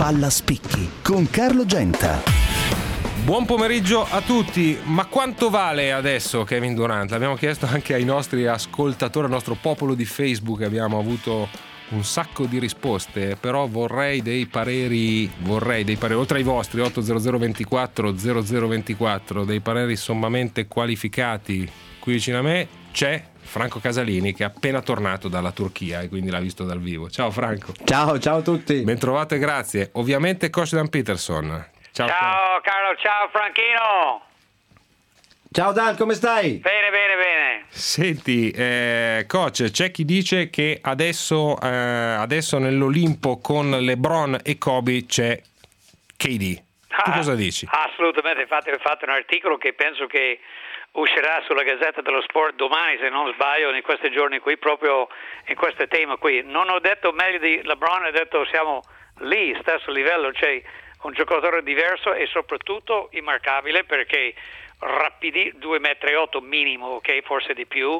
Palla Spicchi con Carlo Genta. Buon pomeriggio a tutti. Ma quanto vale adesso Kevin Durant? L'abbiamo chiesto anche ai nostri ascoltatori, al nostro popolo di Facebook. Abbiamo avuto un sacco di risposte, però vorrei dei pareri, oltre ai vostri 80024 0024, dei pareri sommamente qualificati. Qui vicino a me c'è Franco Casalini, che è appena tornato dalla Turchia e quindi l'ha visto dal vivo. Ciao Franco. Ciao a tutti. Bentrovato e grazie. Ovviamente Coach Dan Peterson. Ciao Carlo, ciao Franchino. Ciao Dan, come stai? Bene. Senti, coach, c'è chi dice che adesso nell'Olimpo con LeBron e Kobe c'è KD. Tu cosa dici? Assolutamente, infatti ho fatto un articolo che penso che uscirà sulla Gazzetta dello Sport domani, se non sbaglio, in questi giorni qui, proprio in questo tema qui. Non ho detto meglio di LeBron, ho detto siamo lì, stesso livello, c'è un giocatore diverso e soprattutto immarcabile, perché rapidi, 2,8 metri minimo, ok, forse di più,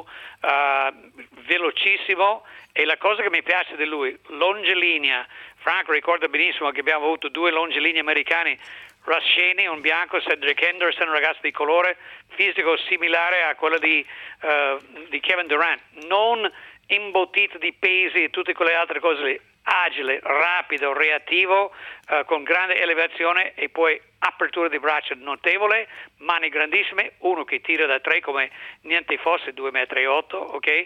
velocissimo, e la cosa che mi piace di lui, longilinea. Franco ricorda benissimo che abbiamo avuto 2 longilinei americani, Russ Cheney, un bianco, Cedric Henderson, un ragazzo di colore, fisico similare a quello di Kevin Durant, non imbottito di pesi e tutte quelle altre cose lì, agile, rapido, reattivo, con grande elevazione e poi apertura di braccia notevole, mani grandissime, uno che tira da 3 come niente fosse, 2,8 metri, ok?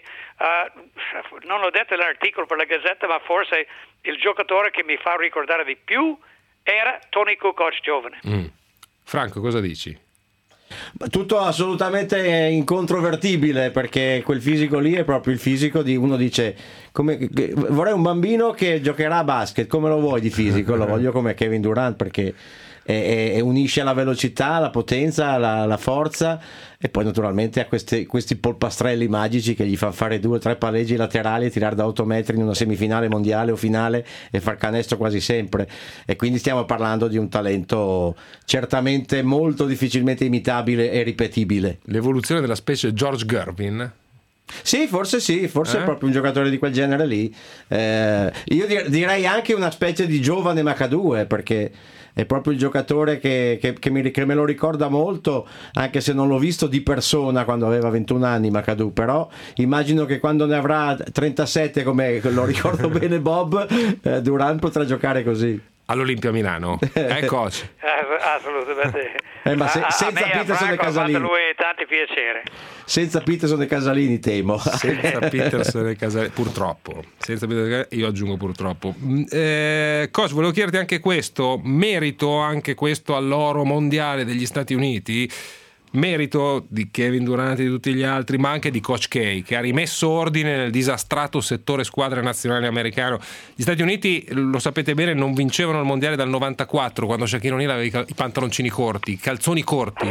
Non l'ho detto nell'articolo per la Gazzetta, ma forse il giocatore che mi fa ricordare di più era Tony Kukoc giovane. Franco, cosa dici? Tutto assolutamente incontrovertibile, perché quel fisico lì è proprio il fisico di uno dice vorrei un bambino che giocherà a basket, come lo vuoi di fisico? Lo voglio come Kevin Durant, perché unisce la velocità, la potenza, la forza, e poi naturalmente ha questi polpastrelli magici che gli fanno fare 2 o 3 palleggi laterali e tirare da 8 metri in una semifinale mondiale o finale e far canestro quasi sempre, e quindi stiamo parlando di un talento certamente molto difficilmente imitabile e ripetibile. L'evoluzione della specie George Gervin? Sì, forse è proprio un giocatore di quel genere lì. Io direi anche una specie di giovane McAdoo, perché è proprio il giocatore che me lo ricorda molto, anche se non l'ho visto di persona quando aveva 21 anni McAdoo, però immagino che quando ne avrà 37, come lo ricordo bene Bob, Durant potrà giocare così. All'Olimpia Milano, coach. Assolutamente. Ma senza Peterson e Casalini. Lui tanti piacere. Senza Peterson e Casalini, temo. Senza Peterson e Casalini, purtroppo. Senza Peterson, io aggiungo purtroppo. Coach, volevo chiederti anche questo. Merito anche questo all'oro mondiale degli Stati Uniti? Merito di Kevin Durant e di tutti gli altri, ma anche di Coach K, che ha rimesso ordine nel disastrato settore squadre nazionali americano. Gli Stati Uniti, lo sapete bene, non vincevano il mondiale dal 94, quando Shaquille O'Neal aveva i pantaloncini corti, i calzoni corti.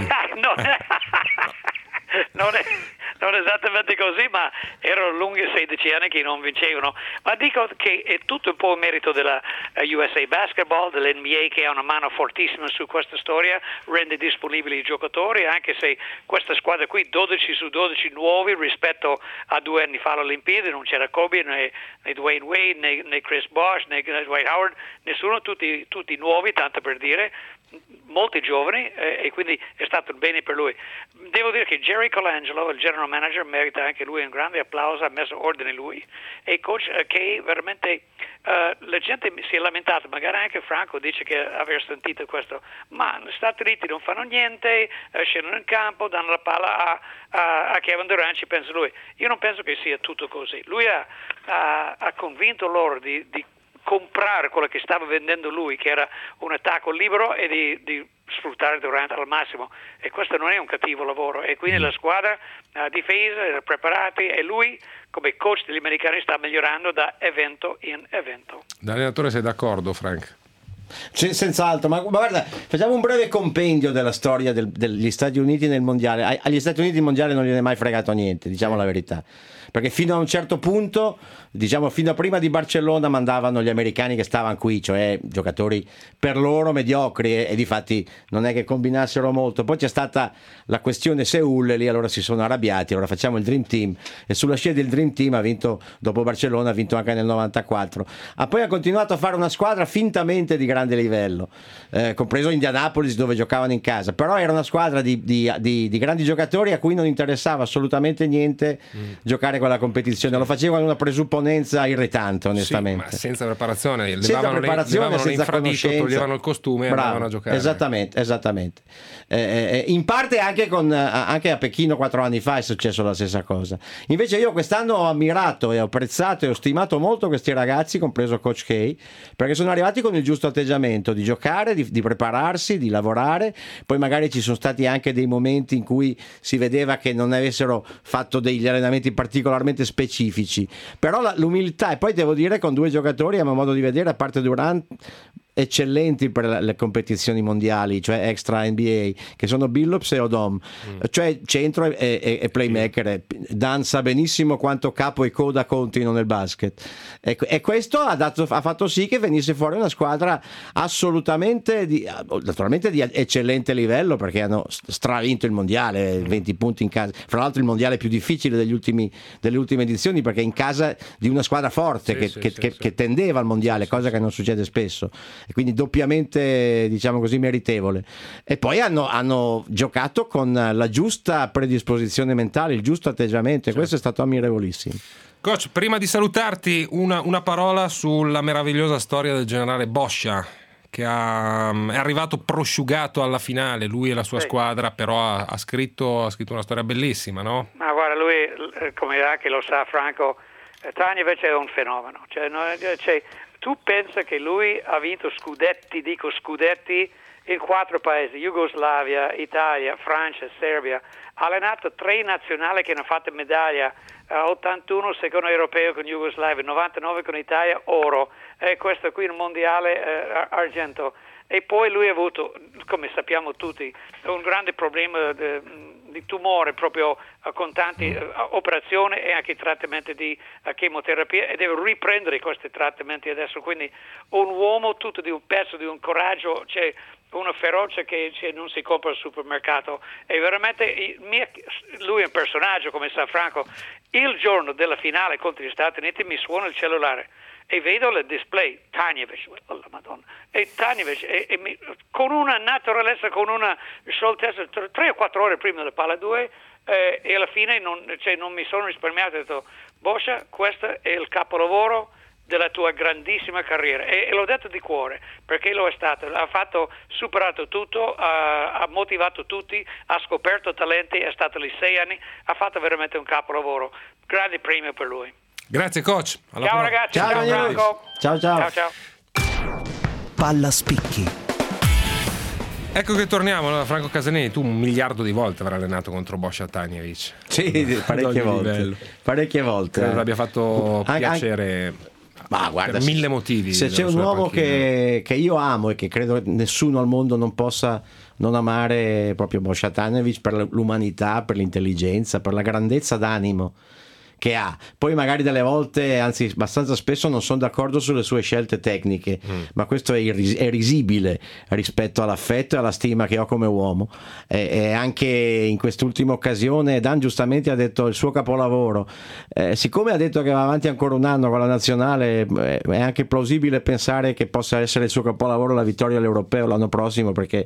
Non esattamente così, ma erano lunghi 16 anni che non vincevano. Ma dico che è tutto un po' il merito della USA Basketball, dell'NBA, che ha una mano fortissima su questa storia, rende disponibili i giocatori, anche se questa squadra qui 12 su 12 nuovi rispetto a 2 anni fa alle Olimpiadi, non c'era Kobe né Dwayne Wade né Chris Bosh né Dwight Howard, nessuno, tutti nuovi, tanto per dire, molti giovani, e quindi è stato bene per lui. Devo dire che Jerry Colangelo, il general manager, merita anche lui un grande applauso, ha messo ordine lui, e coach che veramente la gente si è lamentata, magari anche Franco dice che aver sentito questo, ma gli Stati Uniti non fanno niente, scendono in campo, danno la palla a Kevin Durant, ci pensa lui. Io non penso che sia tutto così. Lui ha convinto loro di comprare quello che stava vendendo lui, che era un attacco libero, e di sfruttare Durant al massimo, e questo non è un cattivo lavoro, e quindi la squadra difesa era preparata, e lui come coach degli americani sta migliorando da evento in evento. Da allenatore sei d'accordo, Frank? Senz'altro, ma guarda, facciamo un breve compendio della storia degli Stati Uniti nel mondiale. Agli Stati Uniti il mondiale non gliene è mai fregato niente, diciamo la verità, perché fino a un certo punto, diciamo fino a prima di Barcellona, mandavano gli americani che stavano qui, cioè giocatori per loro mediocri, e difatti non è che combinassero molto. Poi c'è stata la questione Seul, e lì allora si sono arrabbiati, allora facciamo il Dream Team, e sulla scia del Dream Team ha vinto, dopo Barcellona ha vinto anche nel 94, poi ha continuato a fare una squadra fintamente di grande grande livello, compreso Indianapolis dove giocavano in casa, però era una squadra di grandi giocatori a cui non interessava assolutamente niente giocare quella competizione, lo facevano in una presupponenza irritante, onestamente. Sì, ma senza preparazione, senza levavano senza l'infradito, toglievano il costume e andavano a giocare. Esattamente. In parte anche a Pechino 4 anni fa è successo la stessa cosa. Invece io quest'anno ho ammirato e ho apprezzato e ho stimato molto questi ragazzi, compreso Coach K, perché sono arrivati con il giusto atteggiamento di giocare, di prepararsi, di lavorare. Poi magari ci sono stati anche dei momenti in cui si vedeva che non avessero fatto degli allenamenti particolarmente specifici, però l'umiltà, e poi devo dire con 2 giocatori a mio modo di vedere, a parte Durant, eccellenti per le competizioni mondiali, cioè extra NBA, che sono Billups e Odom, cioè centro e playmaker. Dan sa benissimo quanto capo e coda contino nel basket, e questo ha fatto sì che venisse fuori una squadra assolutamente naturalmente di eccellente livello, perché hanno stravinto il mondiale, 20 punti in casa, fra l'altro il mondiale più difficile delle ultime edizioni, perché in casa di una squadra forte che tendeva al mondiale, cosa che non succede spesso, e quindi doppiamente, diciamo così, meritevole. E poi hanno giocato con la giusta predisposizione mentale, il giusto atteggiamento, e questo è stato ammirevolissimo. Coach, prima di salutarti una parola sulla meravigliosa storia del generale Boscia, che è arrivato prosciugato alla finale, lui e la sua squadra, però ha scritto una storia bellissima, no? Ma guarda, lui, come anche lo sa Franco, Tanjevic è un fenomeno, tu pensa che lui ha vinto scudetti in 4 paesi, Jugoslavia, Italia, Francia, Serbia, ha allenato 3 nazionali che hanno fatto medaglia, 81 secondo europeo con Jugoslavia, 99 con Italia, oro, e questo qui il mondiale argento. E poi lui ha avuto, come sappiamo tutti, un grande problema di tumore, proprio con tante operazioni e anche trattamenti di chemioterapia, e deve riprendere questi trattamenti adesso. Quindi un uomo tutto di un pezzo, di un coraggio, c'è una ferocia che non si compra al supermercato. E veramente lui è un personaggio, come sa Franco. Il giorno della finale contro gli Stati Uniti mi suona il cellulare e vedo il display Tanjevic, oh la Madonna, e Tanjevic con una naturalezza, con una scioltezza, 3 o 4 ore prima della palla 2, e alla fine non mi sono risparmiato. Ho detto: Boscia, questo è il capolavoro della tua grandissima carriera, e l'ho detto di cuore, perché lo è stato, ha superato tutto, ha motivato tutti, ha scoperto talenti, è stato lì 6 anni, ha fatto veramente un capolavoro. Grande premio per lui. Grazie coach. Ciao ragazzi, ciao Franco. Ciao. Palla spicchi. Ecco che torniamo. Allora, Franco Casanelli, tu 1 miliardo di volte avrai allenato contro Boscia Tanjevic. Sì, parecchie volte. Credo abbia fatto piacere. Ma guarda, per 1000 motivi. Se c'è un uomo che io amo e che credo che nessuno al mondo non possa non amare, proprio Boscia Tanjevic, per l'umanità, per l'intelligenza, per la grandezza d'animo che ha. Poi magari delle volte, anzi abbastanza spesso, non sono d'accordo sulle sue scelte tecniche, ma questo è risibile rispetto all'affetto e alla stima che ho come uomo, e anche in quest'ultima occasione Dan giustamente ha detto il suo capolavoro, siccome ha detto che va avanti ancora un anno con la nazionale, è anche plausibile pensare che possa essere il suo capolavoro la vittoria all'Europeo l'anno prossimo, perché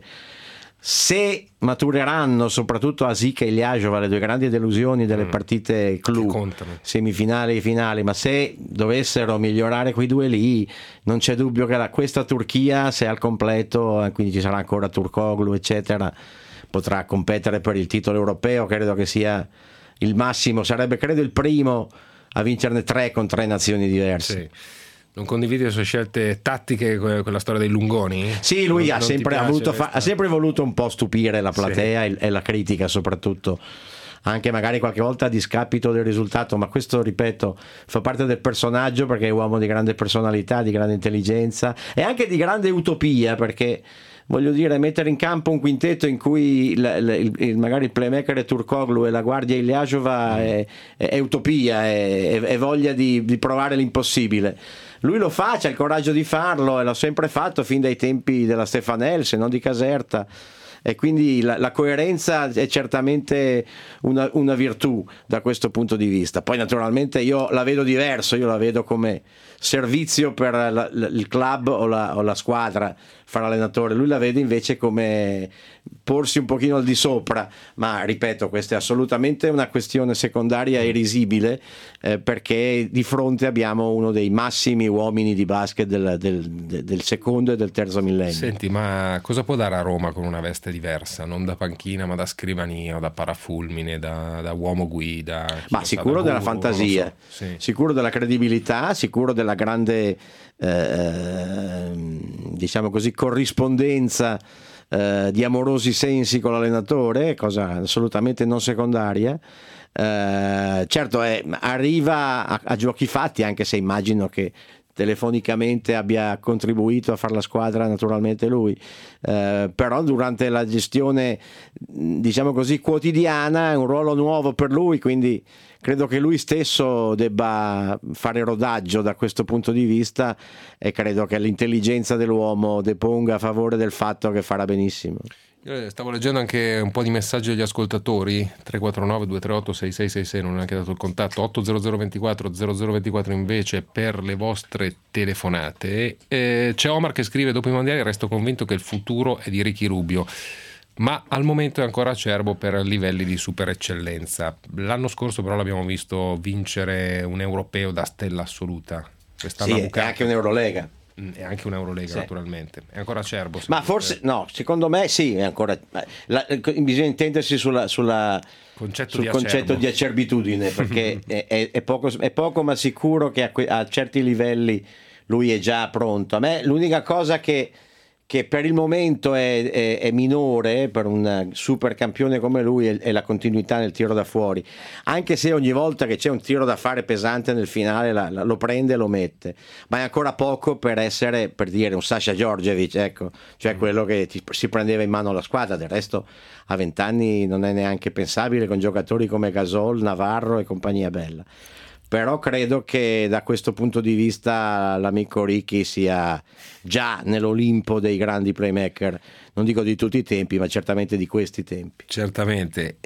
se matureranno soprattutto Asik e Ilyasova, le 2 grandi delusioni delle partite clou, semifinali e finali, ma se dovessero migliorare quei 2 lì, non c'è dubbio che questa Turchia, se al completo, quindi ci sarà ancora Turkoglu eccetera, potrà competere per il titolo europeo. Credo che sia il massimo, sarebbe credo il primo a vincerne 3 con 3 nazioni diverse. Sì. Non condividi le sue scelte tattiche, quella storia dei lungoni? Sì, lui ha sempre voluto un po' stupire la platea, sì, e la critica soprattutto, anche magari qualche volta a discapito del risultato, ma questo, ripeto, fa parte del personaggio, perché è uomo di grande personalità, di grande intelligenza e anche di grande utopia, perché voglio dire, mettere in campo un quintetto in cui magari il playmaker è Turkoglu e la guardia Ilyasova è utopia, è voglia di provare l'impossibile. Lui lo fa, c'ha il coraggio di farlo e l'ha sempre fatto fin dai tempi della Stefanel, se non di Caserta. e quindi la coerenza è certamente una virtù da questo punto di vista. Poi naturalmente io la vedo diverso, io la vedo come servizio per il club o la squadra, fare allenatore. Lui la vede invece come porsi un pochino al di sopra, ma ripeto, questa è assolutamente una questione secondaria e risibile, perché di fronte abbiamo uno dei massimi uomini di basket del secondo e del terzo millennio. Senti, ma cosa può dare a Roma con una veste diversa? Non da panchina, ma da scrivania o da parafulmine, da uomo guida? Ma sicuro della fantasia, so. Sì. Sicuro della credibilità, sicuro della grande diciamo così corrispondenza di amorosi sensi con l'allenatore, cosa assolutamente non secondaria. Certo arriva a giochi fatti, anche se immagino che telefonicamente abbia contribuito a fare la squadra naturalmente lui, però durante la gestione diciamo così quotidiana è un ruolo nuovo per lui, quindi credo che lui stesso debba fare rodaggio da questo punto di vista, e credo che l'intelligenza dell'uomo deponga a favore del fatto che farà benissimo. Io stavo leggendo anche un po' di messaggi degli ascoltatori, 349 238 6666, non ho neanche dato il contatto, 80024 0024 invece per le vostre telefonate. C'è Omar che scrive: dopo i mondiali resto convinto che il futuro è di Ricky Rubio, ma al momento è ancora acerbo per livelli di super eccellenza. L'anno scorso però l'abbiamo visto vincere un europeo da stella assoluta. Quest'anno sì, e anche un'Eurolega. E anche un'Eurolega, sì. Naturalmente è ancora acerbo, ma forse no, secondo me sì, è ancora bisogna intendersi sul concetto di acerbitudine, perché è poco ma sicuro che a certi livelli lui è già pronto. A me l'unica cosa che per il momento è minore per un super campione come lui è la continuità nel tiro da fuori, anche se ogni volta che c'è un tiro da fare pesante nel finale lo prende e lo mette, ma è ancora poco per essere, per dire, un Sasha Djordjevic, ecco, cioè quello che si prendeva in mano la squadra. Del resto a 20 anni non è neanche pensabile con giocatori come Gasol, Navarro e compagnia bella. Però credo che da questo punto di vista l'amico Ricky sia già nell'Olimpo dei grandi playmaker, non dico di tutti i tempi, ma certamente di questi tempi. Certamente.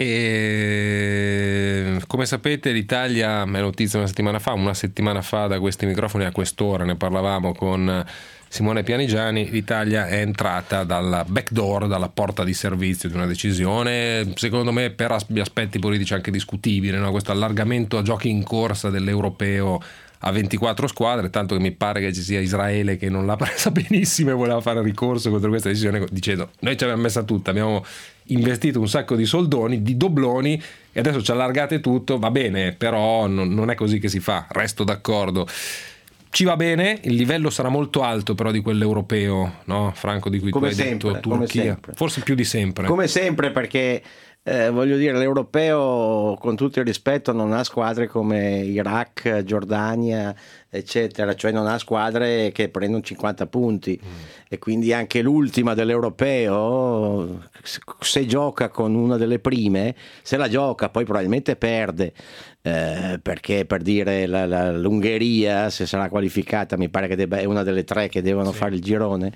E come sapete l'Italia, me notizia una settimana fa da questi microfoni a quest'ora, ne parlavamo con Simone Pianigiani, l'Italia è entrata dalla backdoor, dalla porta di servizio di una decisione, secondo me per aspetti politici anche discutibile, no? Questo allargamento a giochi in corsa dell'europeo a 24 squadre, tanto che mi pare che ci sia Israele che non l'ha presa benissimo e voleva fare ricorso contro questa decisione dicendo: noi ci abbiamo messa tutta, abbiamo investito un sacco di soldoni, di dobloni, e adesso ci allargate tutto, va bene, però non è così che si fa, resto d'accordo. Ci va bene, il livello sarà molto alto però di quell'europeo, no Franco, di cui come tu hai sempre, detto Turchia, forse più di sempre. Come sempre, perché voglio dire, l'europeo, con tutto il rispetto, non ha squadre come Iraq, Giordania, eccetera, cioè non ha squadre che prendono 50 punti, e quindi anche l'ultima dell'europeo, se gioca con una delle prime, se la gioca poi probabilmente perde, perché, per dire, l'Ungheria, se sarà qualificata, mi pare che è una delle tre che devono fare il girone,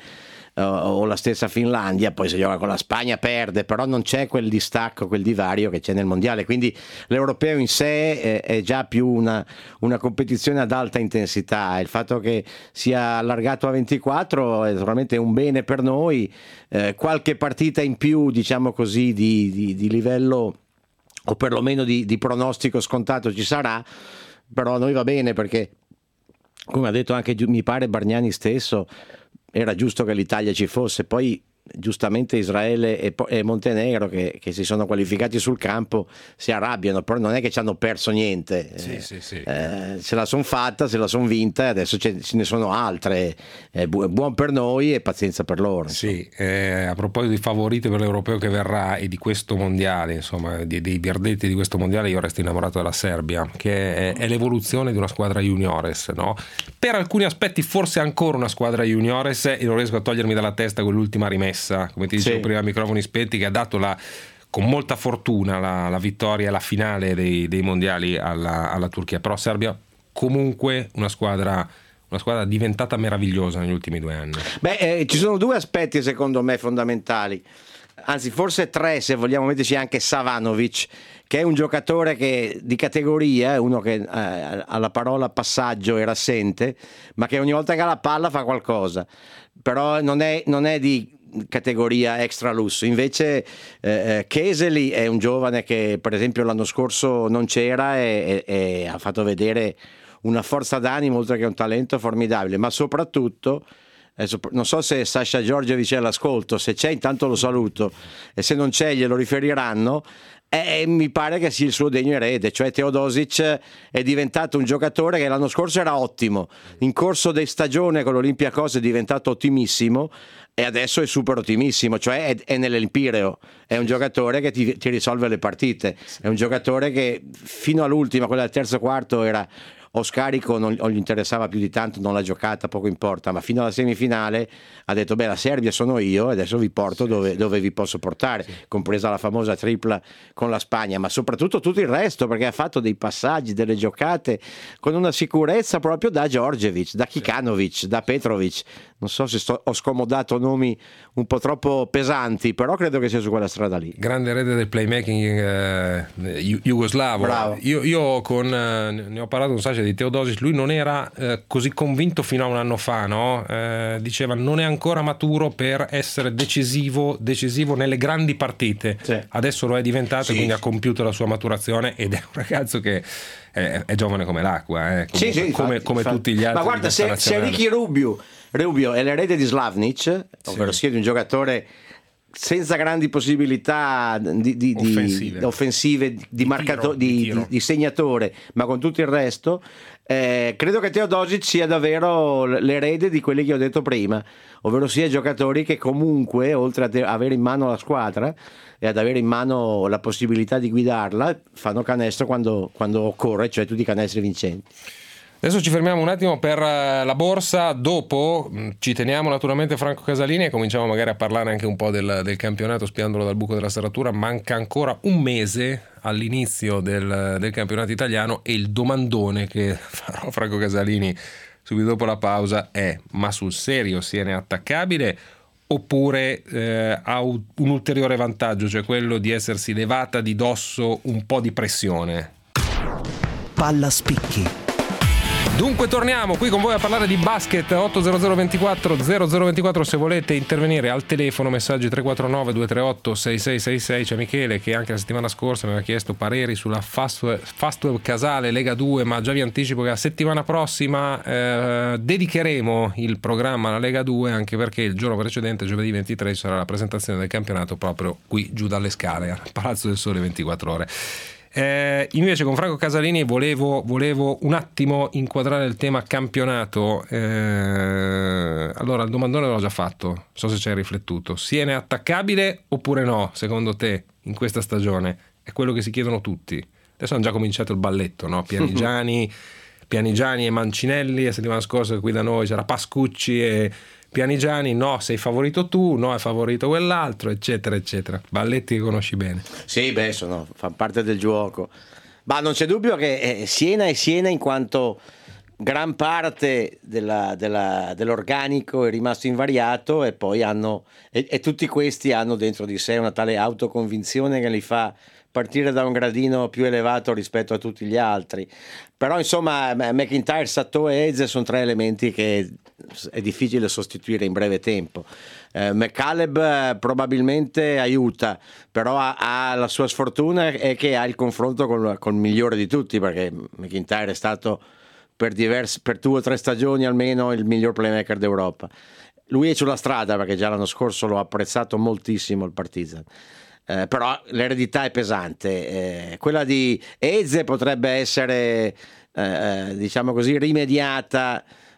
o la stessa Finlandia, poi se gioca con la Spagna perde, però non c'è quel distacco, quel divario che c'è nel mondiale, quindi l'europeo in sé è già più una competizione ad alta intensità. Il fatto che sia allargato a 24 è naturalmente un bene per noi, qualche partita in più, diciamo così, di livello, o perlomeno di pronostico scontato, ci sarà, però a noi va bene, perché, come ha detto anche, mi pare, Bargnani stesso, era giusto che l'Italia ci fosse. Poi giustamente Israele e Montenegro, che si sono qualificati sul campo, si arrabbiano, però non è che ci hanno perso niente. Sì. Se la son fatta, se la son vinta, e adesso ce ne sono altre. Buon per noi e pazienza per loro. Sì, a proposito di favoriti per l'europeo che verrà e di questo mondiale, insomma, dei verdetti di questo mondiale, io resto innamorato della Serbia, che è l'evoluzione di una squadra juniores, no? Per alcuni aspetti forse ancora una squadra juniores, e non riesco a togliermi dalla testa quell'ultima rimessa, come ti dicevo prima, microfoni spenti, che ha dato con molta fortuna la vittoria e la finale dei mondiali alla Turchia. Però Serbia comunque una squadra diventata meravigliosa negli ultimi 2 anni. Ci sono 2 aspetti secondo me fondamentali. anzi forse 3 se vogliamo metterci anche Savanovic, che è un giocatore che di categoria, uno che alla parola passaggio era assente, ma che ogni volta che ha la palla fa qualcosa, però non è di categoria extra lusso. Invece Kesely è un giovane che per esempio l'anno scorso non c'era e ha fatto vedere una forza d'animo oltre che un talento formidabile, ma soprattutto non so se Sasha Djordjevic è all'ascolto, se c'è intanto lo saluto e se non c'è glielo riferiranno. Mi pare che sia il suo degno erede, cioè Teodosic è diventato un giocatore che l'anno scorso era ottimo, in corso di stagione con l'Olympiakos è diventato ottimissimo e adesso è super ottimissimo, cioè è nell'Empireo, è un giocatore che ti risolve le partite, è un giocatore che fino all'ultima, quella del terzo quarto, era o scarico, non gli interessava più di tanto, non l'ha giocata, poco importa, ma fino alla semifinale ha detto la Serbia sono io e adesso vi porto dove vi posso portare, compresa la famosa tripla con la Spagna, ma soprattutto tutto il resto, perché ha fatto dei passaggi, delle giocate con una sicurezza proprio da Djordjevic, da Kikanovic, da Petrovic. Non so se ho scomodato nomi un po' troppo pesanti, però credo che sia su quella strada lì. Grande erede del playmaking jugoslavo. Bravo. Io ne ho parlato con Sasha di Teodosic, lui non era così convinto fino a un anno fa, no? Diceva non è ancora maturo per essere decisivo nelle grandi partite. Sì. Adesso lo è diventato, Sì. quindi ha compiuto la sua maturazione ed è un ragazzo che è giovane come l'acqua, come tutti gli altri. Ma guarda, se Ricky Rubio è l'erede di Slavnic, ovvero sia di un giocatore senza grandi possibilità offensive di marcatore, di segnatore, ma con tutto il resto, credo che Teodosic sia davvero l'erede di quelli che ho detto prima, ovvero sia giocatori che comunque, oltre ad avere in mano la squadra e ad avere in mano la possibilità di guidarla, fanno canestro quando occorre, cioè tutti i canestri vincenti. Adesso ci fermiamo un attimo per la borsa, dopo ci teniamo naturalmente Franco Casalini e cominciamo magari a parlare anche un po' del campionato spiandolo dal buco della serratura. Manca ancora un mese all'inizio del campionato italiano e il domandone che farò Franco Casalini subito dopo la pausa è: ma sul serio Siena è attaccabile oppure ha un ulteriore vantaggio, cioè quello di essersi levata di dosso un po' di pressione? Palla spicchi. Dunque torniamo qui con voi a parlare di basket. 800 24 0024 se volete intervenire al telefono, messaggi 349 238 6666. C'è Michele che anche la settimana scorsa mi aveva chiesto pareri sulla Fastweb Casale Lega 2, ma già vi anticipo che la settimana prossima dedicheremo il programma alla Lega 2, anche perché il giorno precedente, giovedì 23, sarà la presentazione del campionato proprio qui giù dalle scale al Palazzo del Sole 24 ore. Invece con Franco Casalini volevo un attimo inquadrare il tema campionato. Allora il domandone l'ho già fatto, non so se ci hai riflettuto. Siena è attaccabile oppure no, secondo te, in questa stagione? È quello che si chiedono tutti. Adesso hanno già cominciato il balletto, no? Pianigiani e Mancinelli, la settimana scorsa qui da noi c'era Pascucci e Pianigiani, no, sei favorito tu, no, è favorito quell'altro, eccetera eccetera. Balletti che conosci bene. Sì, fa parte del gioco. Ma non c'è dubbio che Siena è Siena in quanto gran parte dell'organico è rimasto invariato e poi e tutti questi hanno dentro di sé una tale autoconvinzione che li fa partire da un gradino più elevato rispetto a tutti gli altri. Però insomma McIntyre, Sato e Eze sono tre elementi che è difficile sostituire in breve tempo. McCaleb probabilmente aiuta, però ha la sua sfortuna è che ha il confronto col migliore di tutti, perché McIntyre è stato per 2 o 3 stagioni almeno il miglior playmaker d'Europa. Lui è sulla strada, perché già l'anno scorso l'ho apprezzato moltissimo il Partizan. Però l'eredità è pesante, quella di Eze potrebbe essere diciamo così rimediata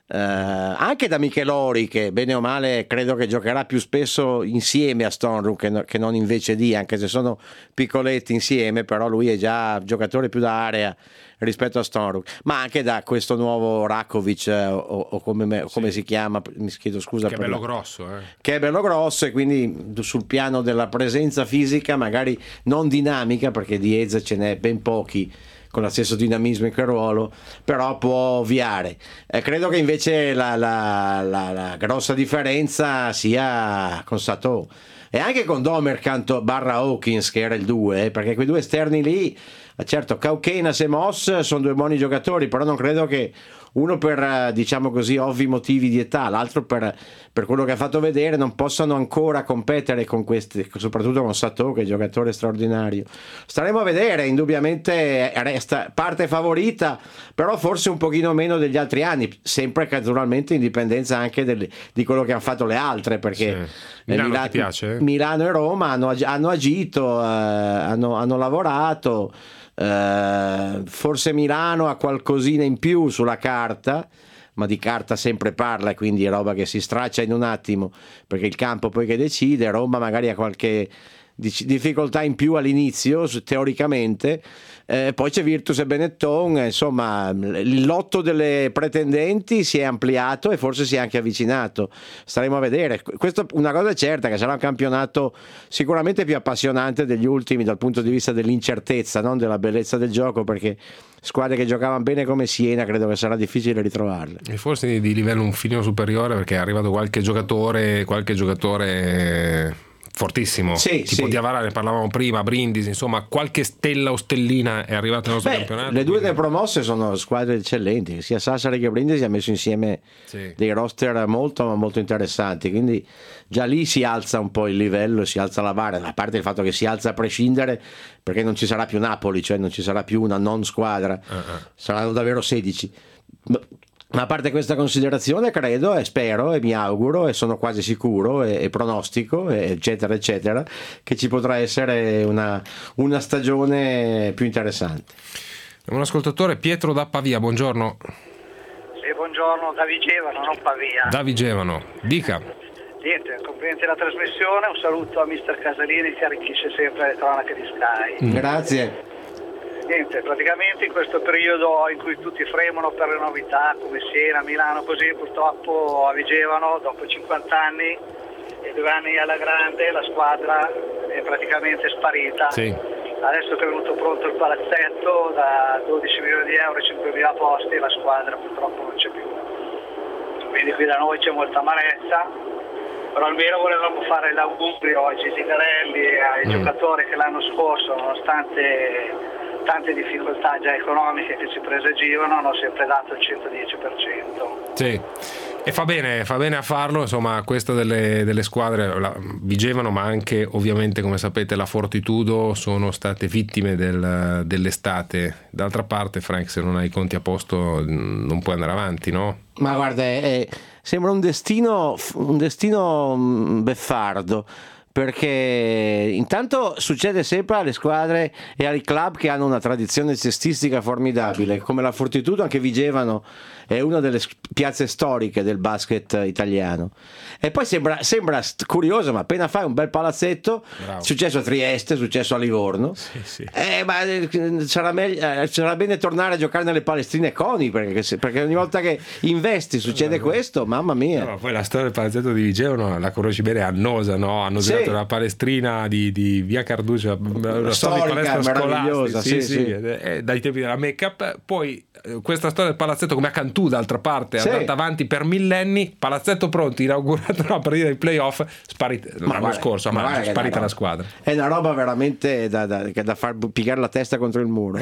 anche da Michelori, che bene o male credo che giocherà più spesso insieme a Stonrook che non invece di, anche se sono piccoletti insieme, però lui è già giocatore più da area rispetto a Stonrook, ma anche da questo nuovo Rakovic o come si chiama, mi chiedo scusa, che è bello grosso, che è bello grosso, e quindi sul piano della presenza fisica magari non dinamica, perché di Eze ce n'è ben pochi con lo stesso dinamismo in quel ruolo, però può ovviare. Credo che invece la grossa differenza sia con Sato. e anche con Domercant barra Hawkins che era il 2, perché quei due esterni lì, certo Cauquenas e Moss sono due buoni giocatori, però non credo che uno per diciamo così ovvi motivi di età, l'altro per quello che ha fatto vedere non possano ancora competere con questi, soprattutto con Sato che è un giocatore straordinario. Staremo a vedere, indubbiamente resta parte favorita, però forse un pochino meno degli altri anni, sempre naturalmente in dipendenza anche di quello che hanno fatto le altre, perché Milano ti piace? Milano e Roma hanno agito, hanno lavorato. Forse Milano ha qualcosina in più sulla carta, ma di carta sempre parla, quindi è roba che si straccia in un attimo perché il campo poi che decide. Roma magari ha qualche difficoltà in più all'inizio teoricamente, poi c'è Virtus e Benetton, insomma il lotto delle pretendenti si è ampliato e forse si è anche avvicinato, staremo a vedere. Questo, una cosa è certa, che sarà un campionato sicuramente più appassionante degli ultimi dal punto di vista dell'incertezza, non della bellezza del gioco, perché squadre che giocavano bene come Siena credo che sarà difficile ritrovarle, e forse di livello un filino superiore, perché è arrivato qualche giocatore fortissimo, tipo Diawara, ne parlavamo prima, Brindisi, insomma qualche stella o stellina è arrivata nel nostro campionato. Le due promosse sono squadre eccellenti, sia Sassari che Brindisi ha messo insieme dei roster molto ma molto interessanti, quindi già lì si alza un po' il livello, si alza la barra, a parte il fatto che si alza a prescindere perché non ci sarà più Napoli, cioè non ci sarà più una non squadra, saranno davvero 16. Ma a parte questa considerazione, credo e spero e mi auguro e sono quasi sicuro e pronostico eccetera eccetera che ci potrà essere una stagione più interessante. Un ascoltatore, Pietro da Pavia, buongiorno. Sì, buongiorno, da Vigevano, non Pavia. Da Vigevano, dica. Niente, complimenti alla trasmissione, un saluto a mister Casalini che arricchisce sempre le cronache di Sky. Grazie. Niente, praticamente in questo periodo in cui tutti fremono per le novità come Siena, Milano, così purtroppo a Vigevano dopo 50 anni e 2 anni alla grande la squadra è praticamente sparita. Sì. Adesso che è venuto pronto il palazzetto da 12 milioni di euro e 5.000 posti, la squadra purtroppo non c'è più. Quindi qui da noi c'è molta amarezza, però almeno volevamo fare l'augurio ai Gisigarelli e ai giocatori che l'anno scorso, nonostante tante difficoltà già economiche che ci presagivano, hanno sempre dato il 110%. Sì, e fa bene a farlo, insomma, questa delle squadre Vigevano, ma anche ovviamente, come sapete, la Fortitudo sono state vittime dell'estate. D'altra parte, Frank, se non hai i conti a posto non puoi andare avanti, no? Ma guarda, sembra un destino beffardo, perché intanto succede sempre alle squadre e ai club che hanno una tradizione cestistica formidabile, come la Fortitudo. Anche Vigevano è una delle piazze storiche del basket italiano, e poi sembra curioso, ma appena fai un bel palazzetto, è successo a Trieste, è successo a Livorno, ma sarà bene tornare a giocare nelle palestrine CONI, perché ogni volta che investi succede questo, mamma mia. No, poi la storia del palazzetto di Vigevano la conosci bene, Annosa, no? Hanno girato una palestrina di via Carduccia, una storia di palestra meravigliosa, dai tempi della make-up. Poi questa storia del palazzetto, come a Cantù d'altra parte, è andata avanti per millenni, palazzetto pronto, inaugurato una partita dei playoff, l'anno scorso sparita la squadra. È una roba veramente da far piegare la testa contro il muro.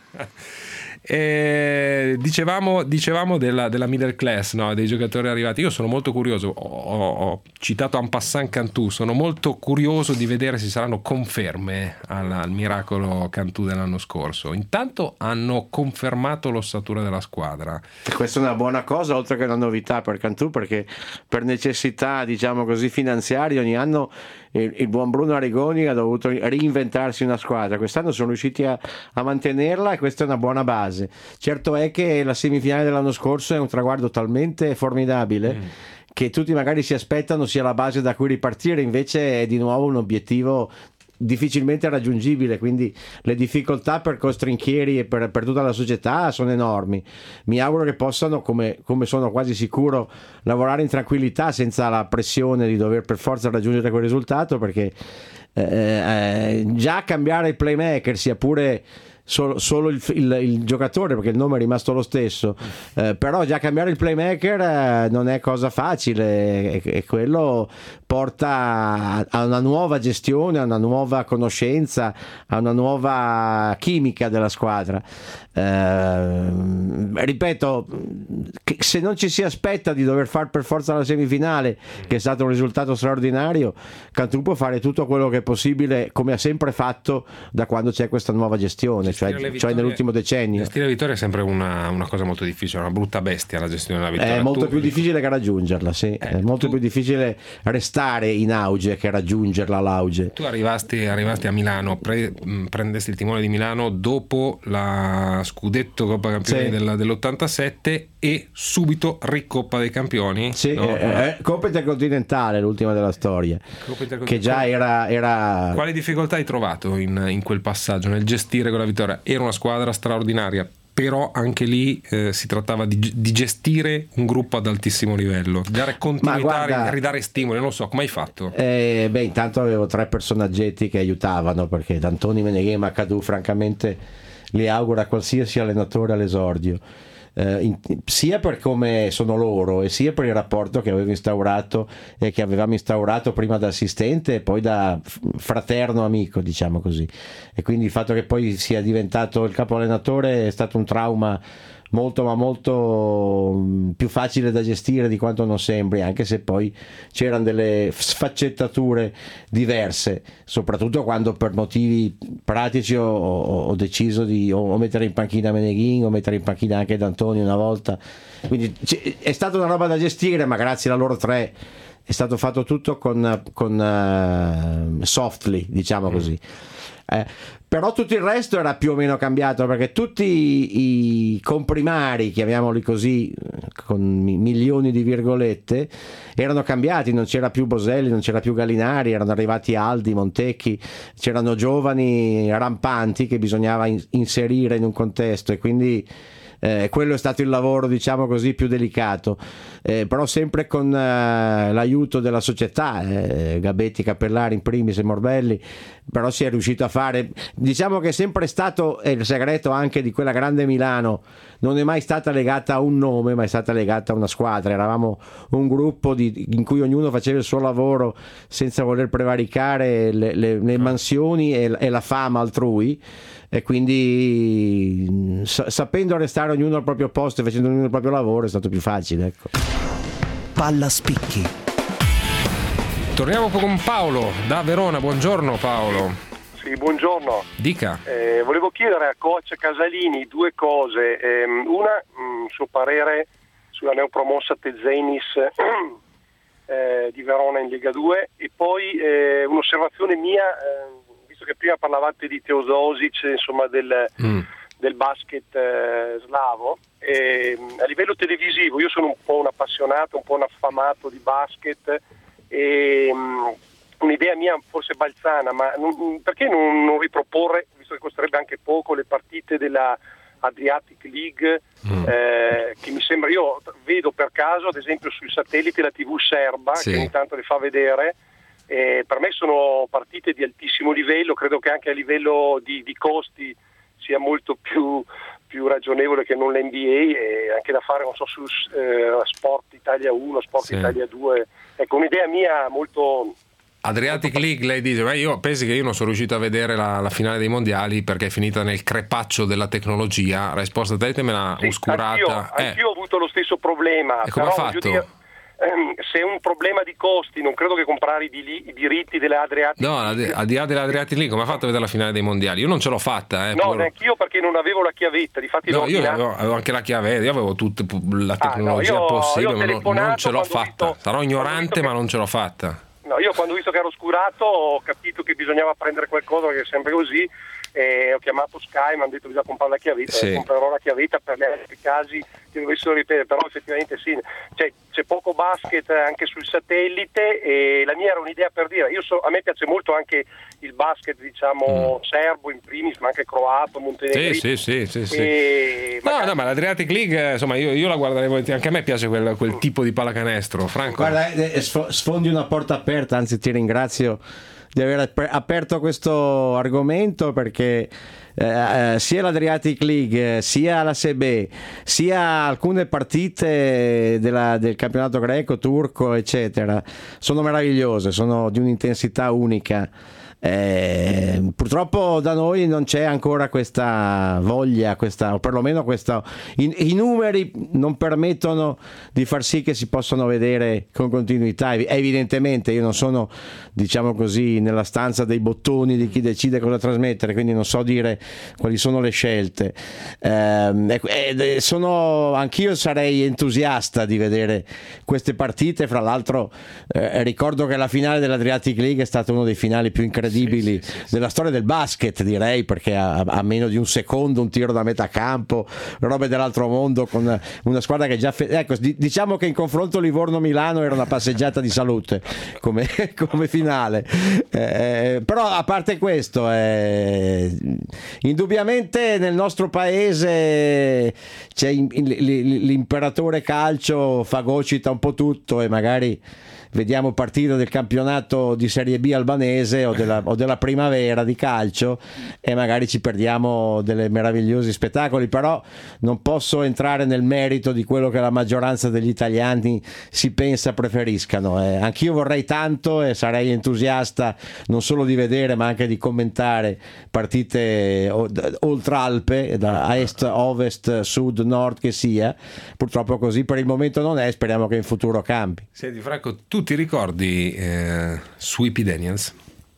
Dicevamo della middle class, no? Dei giocatori arrivati. Io sono molto curioso, ho citato en passant Cantù, sono molto curioso di vedere se ci saranno conferme al miracolo Cantù dell'anno scorso. Intanto hanno confermato l'ossatura della squadra, e questa è una buona cosa, oltre che una novità per Cantù, perché per necessità, diciamo così, finanziarie, ogni anno il buon Bruno Arrigoni ha dovuto reinventarsi una squadra. Quest'anno sono riusciti a mantenerla, e questa è una buona base. Certo è che la semifinale dell'anno scorso è un traguardo talmente formidabile che tutti magari si aspettano sia la base da cui ripartire, invece è di nuovo un obiettivo difficilmente raggiungibile, quindi le difficoltà per Costrinchieri e per tutta la società sono enormi. Mi auguro che possano, come sono quasi sicuro, lavorare in tranquillità senza la pressione di dover per forza raggiungere quel risultato, perché già cambiare il playmaker, sia pure solo il giocatore, perché il nome è rimasto lo stesso, però già cambiare il playmaker non è cosa facile, e quello porta a una nuova gestione, a una nuova conoscenza, a una nuova chimica della squadra. Ripeto, se non ci si aspetta di dover fare per forza la semifinale, che è stato un risultato straordinario, Cantù può fare tutto quello che è possibile, come ha sempre fatto da quando c'è questa nuova gestione, cioè nell'ultimo decennio. Gestire la vittoria è sempre una cosa molto difficile, una brutta bestia la gestione della vittoria. È molto più difficile che raggiungerla, sì. È molto più difficile restare in auge che raggiungerla all'auge. Tu arrivasti a Milano, prendesti il timone di Milano dopo la scudetto Coppa Campioni dell'87 e subito ricoppa dei campioni. Sì, no? Coppa Intercontinentale, l'ultima della storia, che già era... Quali difficoltà hai trovato in quel passaggio, nel gestire quella vittoria? Era una squadra straordinaria, però anche lì si trattava di gestire un gruppo ad altissimo livello, di dare continuità, ridare stimoli. Non lo so, come hai fatto? Intanto avevo 3 personaggetti che aiutavano, perché D'Antoni, Meneghe e Macadù francamente li auguro a qualsiasi allenatore all'esordio, sia per come sono loro e sia per il rapporto che avevo instaurato e che avevamo instaurato prima da assistente e poi da fraterno amico, diciamo così, e quindi il fatto che poi sia diventato il capo allenatore è stato un trauma molto ma molto più facile da gestire di quanto non sembri, anche se poi c'erano delle sfaccettature diverse, soprattutto quando per motivi pratici ho deciso di o mettere in panchina Meneghin o mettere in panchina anche D'Antoni una volta, quindi è stata una roba da gestire, ma grazie a loro 3 è stato fatto tutto con softly, diciamo così. Però tutto il resto era più o meno cambiato, perché tutti i comprimari, chiamiamoli così con milioni di virgolette, erano cambiati. Non c'era più Boselli, non c'era più Gallinari, erano arrivati Aldi, Montecchi, c'erano giovani rampanti che bisognava inserire in un contesto, e quindi quello è stato il lavoro, diciamo così, più delicato, però sempre con l'aiuto della società, Gabetti, Cappellari in primis e Morbelli, però si è riuscito a fare, diciamo che è sempre stato, e il segreto anche di quella grande Milano non è mai stata legata a un nome, ma è stata legata a una squadra. Eravamo un gruppo in cui ognuno faceva il suo lavoro senza voler prevaricare le mansioni e la fama altrui, e quindi sapendo restare ognuno al proprio posto e facendo ognuno il proprio lavoro è stato più facile, ecco. Palla spicchi. Torniamo con Paolo da Verona. Buongiorno Paolo. Sì, buongiorno. Dica. Volevo chiedere a coach Casalini 2 cose. Una, suo parere sulla neopromossa Tezenis di Verona in Lega 2, e poi un'osservazione mia, visto che prima parlavate di Teodosic, insomma del basket slavo, a livello televisivo io sono un po' un appassionato, un po' un affamato di basket, e un'idea mia forse balzana, ma perché non riproporre, visto che costerebbe anche poco, le partite della Adriatic League, che mi sembra, io vedo per caso ad esempio sui satelliti la TV serba, che ogni tanto le fa vedere, per me sono partite di altissimo livello. Credo che anche a livello di costi sia molto più ragionevole che non l'NBA, e anche da fare, non so, su Sport Italia 1, Sport Italia 2. Ecco, un'idea mia molto... Adriatic League, lei dice, ma io pensi che io non sono riuscito a vedere la finale dei mondiali perché è finita nel crepaccio della tecnologia. La risposta te me l'ha oscurata. Anch'io ho avuto lo stesso problema. E come ha fatto? Se è un problema di costi, non credo che comprare i diritti delle Adriatic League. Al di là dell'Adriatic League, come ha fatto a vedere la finale dei mondiali? Io non ce l'ho fatta. No, neanch'io, perché non avevo la chiavetta. Difatti io avevo anche la chiavetta, io avevo tutta la tecnologia possibile, ma non ce l'ho fatta. Sarò ignorante, ma non ce l'ho fatta. No, io quando ho visto che era oscurato ho capito che bisognava prendere qualcosa, che è sempre così, e ho chiamato Sky, mi hanno detto bisogna comprare la chiavetta, comprerò la chiavetta per gli altri casi che dovessero ripetere, però effettivamente sì, c'è poco basket anche sul satellite, e la mia era un'idea per dire, a me piace molto anche il basket, diciamo, serbo in primis, ma anche croato, montenegrino. Sì. No, ma l'Adriatic League, insomma, io la guarderei volentieri, anche a me piace quel tipo di pallacanestro. Franco? Guarda, sfondi una porta aperta, anzi ti ringrazio di aver aperto questo argomento, perché sia l'Adriatic League, sia la Serie B, sia alcune partite del campionato greco, turco, eccetera, sono meravigliose, sono di un'intensità unica. Purtroppo da noi non c'è ancora questa voglia, o perlomeno i numeri non permettono di far sì che si possano vedere con continuità. Evidentemente io non sono, diciamo così, nella stanza dei bottoni di chi decide cosa trasmettere, quindi non so dire quali sono le scelte. Anch'io sarei entusiasta di vedere queste partite. Fra l'altro ricordo che la finale dell'Adriatic League è stata uno dei finali più incredibili della storia del basket, direi, perché a meno di un secondo, un tiro da metà campo, robe dell'altro mondo, con una squadra che già diciamo che in confronto Livorno-Milano era una passeggiata di salute come finale. Però a parte questo, indubbiamente nel nostro paese c'è l'imperatore calcio fagocita un po' tutto, e magari vediamo partite del campionato di Serie B albanese o della primavera di calcio, e magari ci perdiamo delle meravigliosi spettacoli. Però non posso entrare nel merito di quello che la maggioranza degli italiani si pensa preferiscano. Anch'io vorrei tanto, e sarei entusiasta non solo di vedere ma anche di commentare partite oltre Alpe, da est, ovest, sud, nord che sia. Purtroppo così per il momento non è, speriamo che in futuro cambi. Senti Franco, tu ti ricordi Sweepy Daniels?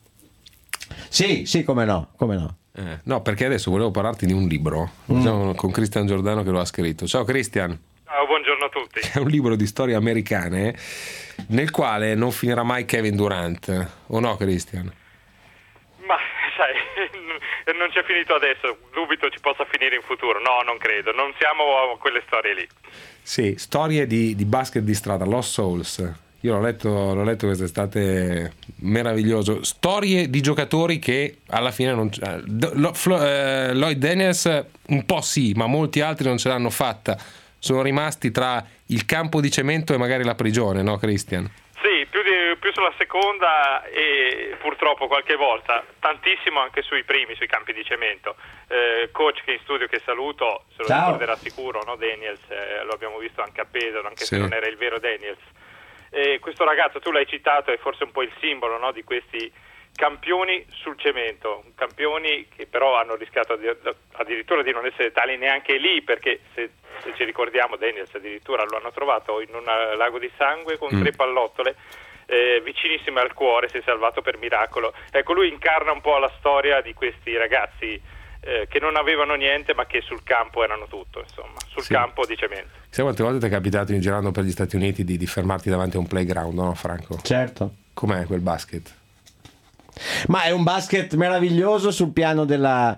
Sì, come no. No, perché adesso volevo parlarti di un libro con Cristian Giordano che lo ha scritto. Ciao Cristian. Ciao, buongiorno a tutti. È un libro di storie americane nel quale non finirà mai Kevin Durant, o no Cristian? Ma sai, non c'è finito adesso, dubito ci possa finire in futuro. No, non credo, non siamo a quelle storie lì. Sì, storie di basket di strada, Lost Souls. Io l'ho letto quest'estate, meraviglioso. Storie di giocatori che alla fine non Lloyd Daniels un po' sì, ma molti altri non ce l'hanno fatta. Sono rimasti tra il campo di cemento e magari la prigione, no Christian? Sì, più sulla seconda, e purtroppo qualche volta tantissimo anche sui campi di cemento. Coach che in studio, che saluto, se lo ricorderà sicuro, no? Daniels, lo abbiamo visto anche a Pesaro, anche se non era il vero Daniels. Questo ragazzo, tu l'hai citato, è forse un po' il simbolo, no, di questi campioni sul cemento, campioni che però hanno rischiato addirittura di non essere tali neanche lì, perché se ci ricordiamo Daniels addirittura lo hanno trovato in un lago di sangue con 3 pallottole vicinissime al cuore, si è salvato per miracolo. Ecco, lui incarna un po' la storia di questi ragazzi che non avevano niente ma che sul campo erano tutto, insomma, sul campo di cemento. Sai quante volte ti è capitato, girando per gli Stati Uniti, di fermarti davanti a un playground, no Franco? Certo. Com'è quel basket? Ma è un basket meraviglioso sul piano della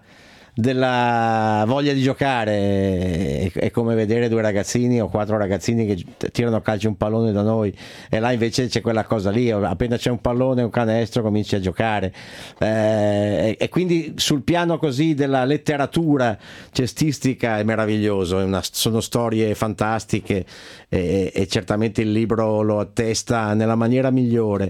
voglia di giocare. È come vedere 2 ragazzini o 4 ragazzini che tirano a calcio un pallone da noi, e là invece c'è quella cosa lì, appena c'è un pallone, un canestro, cominci a giocare, e quindi sul piano così della letteratura cestistica è meraviglioso, sono storie fantastiche, e certamente il libro lo attesta nella maniera migliore.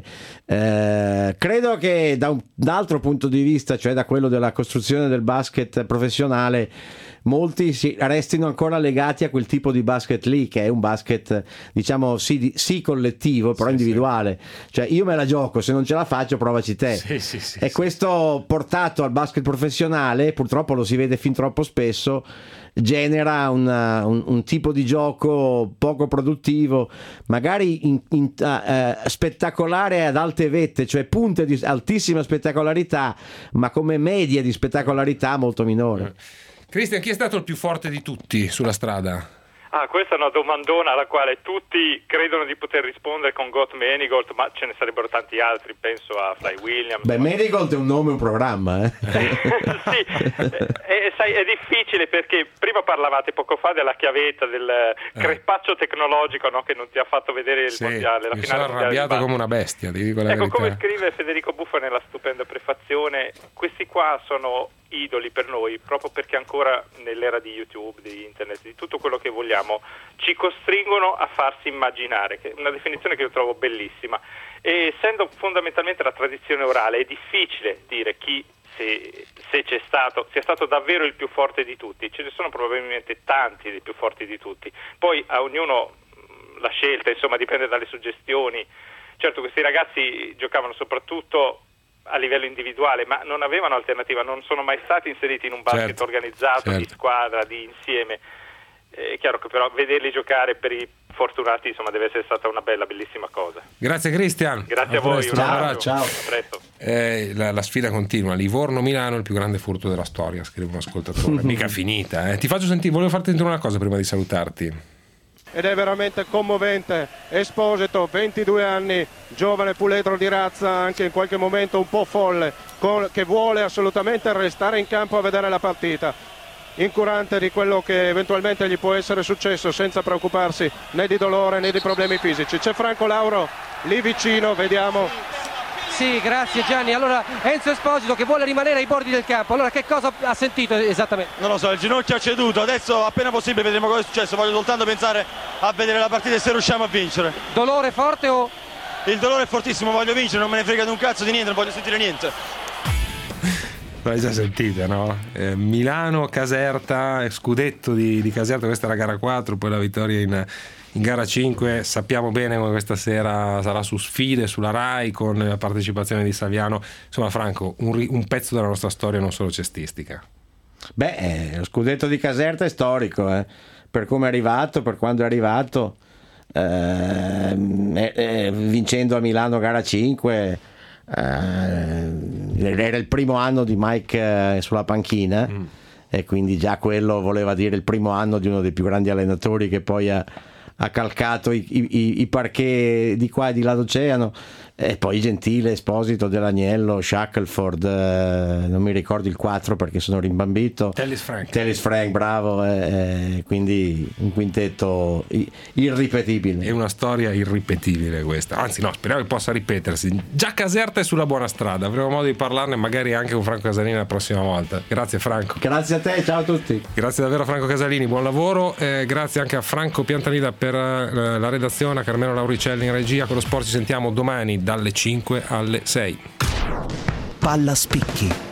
Credo che da un altro punto di vista, cioè da quello della costruzione del basket professionale, molti restino ancora legati a quel tipo di basket lì, che è un basket, diciamo, sì collettivo, però individuale. Cioè io me la gioco, se non ce la faccio provaci te. Questo portato al basket professionale, purtroppo lo si vede fin troppo spesso, genera un tipo di gioco poco produttivo, magari spettacolare ad alte vette, cioè punte di altissima spettacolarità, ma come media di spettacolarità molto minore. Cristian, chi è stato il più forte di tutti sulla strada? Questa è una domandona alla quale tutti credono di poter rispondere con Got Manigault, ma ce ne sarebbero tanti altri, penso a Fly Williams. Beh, Manigault è un nome, un programma. Sì, sai, è difficile, perché prima parlavate poco fa della chiavetta, del crepaccio tecnologico, no, che non ti ha fatto vedere il mondiale, la finale. Mi sono arrabbiato come una bestia, ti dico la verità. Come scrive Federico Buffon, Ciuffa nella stupenda prefazione, questi qua sono idoli per noi proprio perché ancora nell'era di YouTube, di internet, di tutto quello che vogliamo, ci costringono a farsi immaginare, che è una definizione che io trovo bellissima. E essendo fondamentalmente la tradizione orale è difficile dire chi se sia stato davvero il più forte di tutti. Ce ne sono probabilmente tanti dei più forti di tutti, poi a ognuno la scelta, insomma, dipende dalle suggestioni. Certo, questi ragazzi giocavano soprattutto a livello individuale, ma non avevano alternativa, non sono mai stati inseriti in un basket organizzato, di squadra, di insieme. È chiaro che però vederli giocare per i fortunati, insomma, deve essere stata una bellissima cosa. Grazie Cristian. Grazie a voi. Ciao. A presto. La sfida continua. Livorno-Milano, il più grande furto della storia, scrive un ascoltatore. Mica finita. Ti faccio sentire, volevo farti sentire una cosa prima di salutarti. Ed è veramente commovente. Esposito, 22 anni, giovane puledro di razza, anche in qualche momento un po' folle, che vuole assolutamente restare in campo a vedere la partita, incurante di quello che eventualmente gli può essere successo, senza preoccuparsi né di dolore né di problemi fisici. C'è Franco Lauro lì vicino, vediamo. Sì, grazie Gianni. Allora Enzo Esposito che vuole rimanere ai bordi del campo. Allora che cosa ha sentito esattamente? Non lo so, il ginocchio ha ceduto. Adesso appena possibile vedremo cosa è successo. Voglio soltanto pensare a vedere la partita e se riusciamo a vincere. Dolore forte o? Il dolore è fortissimo, voglio vincere, non me ne frega di un cazzo di niente, non voglio sentire niente. L'hai già sentita, no? Milano, Caserta, scudetto di Caserta, questa è la gara 4, poi la vittoria in gara 5. Sappiamo bene come questa sera sarà su Sfide, sulla Rai, con la partecipazione di Saviano. Insomma, Franco, un pezzo della nostra storia non solo cestistica. Lo scudetto di Caserta è storico, per come è arrivato, per quando è arrivato, vincendo a Milano gara 5. Era il primo anno di Mike sulla panchina, e quindi già quello voleva dire il primo anno di uno dei più grandi allenatori che poi ha calcato i parquet di qua e di là d'oceano. E poi Gentile, Esposito, Dell'Agnello, Shackelford, non mi ricordo il 4 perché sono rimbambito, Tellis Frank, bravo, quindi un quintetto irripetibile. È una storia irripetibile questa, anzi no, speriamo che possa ripetersi. Già Caserta è sulla buona strada, avremo modo di parlarne magari anche con Franco Casalini la prossima volta. Grazie Franco. Grazie a te, ciao a tutti. Grazie davvero Franco Casalini, buon lavoro, grazie anche a Franco Piantanida per la redazione, a Carmelo Lauricelli in regia. Con lo sport ci sentiamo domani dalle 5 alle 6. Palla Spicchi.